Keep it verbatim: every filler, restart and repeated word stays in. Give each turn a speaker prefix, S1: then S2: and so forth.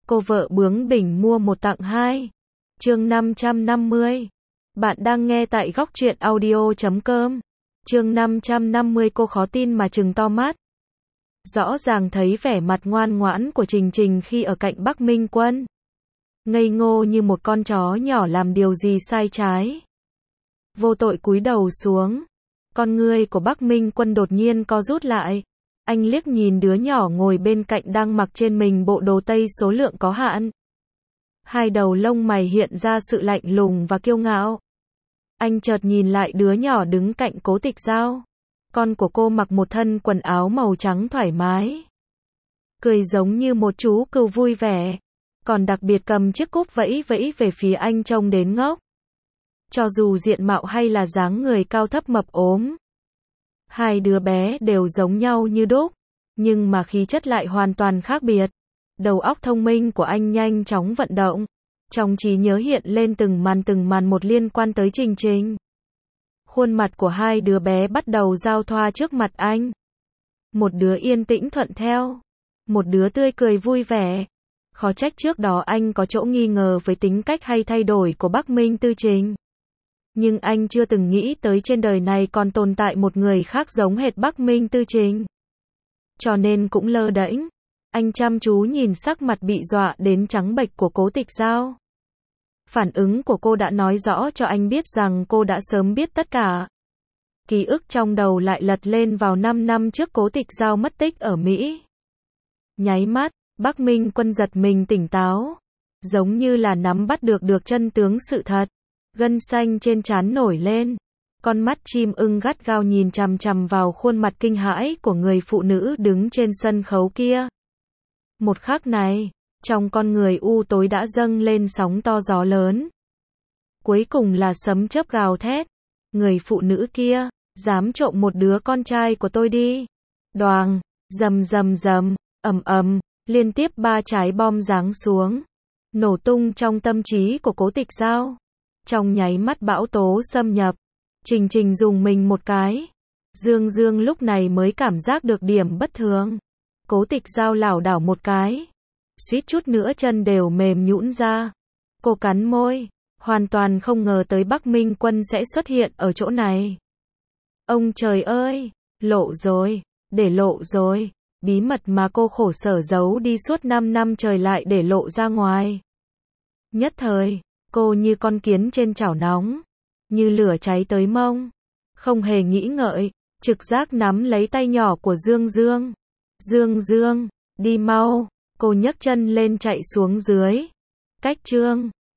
S1: Cô vợ bướng bỉnh mua một tặng hai. Chương năm trăm năm mươi. Bạn đang nghe tại góc truyện audio chấm com. Chương năm trăm năm mươi. Cô khó tin mà trừng to mắt. Rõ ràng thấy vẻ mặt ngoan ngoãn của Trình Trình khi ở cạnh Bắc Minh Quân. Ngây ngô như một con chó nhỏ làm điều gì sai trái. Vô tội cúi đầu xuống. Con ngươi của Bắc Minh Quân đột nhiên co rút lại. Anh liếc nhìn đứa nhỏ ngồi bên cạnh đang mặc trên mình bộ đồ tây số lượng có hạn. Hai đầu lông mày hiện ra sự lạnh lùng và kiêu ngạo. Anh chợt nhìn lại đứa nhỏ đứng cạnh Cố Tịch Giao. Con của cô mặc một thân quần áo màu trắng thoải mái. Cười giống như một chú cừu vui vẻ. Còn đặc biệt cầm chiếc cúp vẫy vẫy về phía anh trông đến ngốc. Cho dù diện mạo hay là dáng người cao thấp mập ốm. Hai đứa bé đều giống nhau như đúc. Nhưng mà khí chất lại hoàn toàn khác biệt. Đầu óc thông minh của anh nhanh chóng vận động. Trong trí nhớ hiện lên từng màn từng màn một liên quan tới Trình Trình. Khuôn mặt của hai đứa bé bắt đầu giao thoa trước mặt anh. Một đứa yên tĩnh thuận theo. Một đứa tươi cười vui vẻ. Khó trách trước đó anh có chỗ nghi ngờ với tính cách hay thay đổi của Bắc Minh Tư Trình. Nhưng anh chưa từng nghĩ tới trên đời này còn tồn tại một người khác giống hệt Bắc Minh Tư Trình. Cho nên cũng lơ đễnh. Anh chăm chú nhìn sắc mặt bị dọa đến trắng bệch của Cố Tịch Giao. Phản ứng của cô đã nói rõ cho anh biết rằng cô đã sớm biết tất cả. Ký ức trong đầu lại lật lên vào năm năm trước Cố Tịch Giao mất tích ở Mỹ. Nháy mắt, Bắc Minh Quân giật mình tỉnh táo. Giống như là nắm bắt được được chân tướng sự thật. Gân xanh trên trán nổi lên. Con mắt chim ưng gắt gao nhìn chằm chằm vào khuôn mặt kinh hãi của người phụ nữ đứng trên sân khấu kia. Một khắc này, trong con người u tối đã dâng lên sóng to gió lớn. Cuối cùng là sấm chớp gào thét. Người phụ nữ kia, dám trộm một đứa con trai của tôi đi. Đoàng, rầm rầm rầm, ầm ầm, liên tiếp ba trái bom giáng xuống. Nổ tung trong tâm trí của Cố Tịch Giao. Trong nháy mắt bão tố xâm nhập. Trình Trình dùng mình một cái. Dương Dương lúc này mới cảm giác được điểm bất thường. Cố Tịch Giao lảo đảo một cái. Suýt chút nữa chân đều mềm nhũn ra. Cô cắn môi. Hoàn toàn không ngờ tới Bắc Minh Quân sẽ xuất hiện ở chỗ này. Ông trời ơi! Lộ rồi! Để lộ rồi! Bí mật mà cô khổ sở giấu đi suốt năm năm trời lại để lộ ra ngoài. Nhất thời, cô như con kiến trên chảo nóng. Như lửa cháy tới mông. Không hề nghĩ ngợi, trực giác nắm lấy tay nhỏ của Dương Dương. Dương Dương, đi mau. Cô nhấc chân lên chạy xuống dưới. Cách Trương,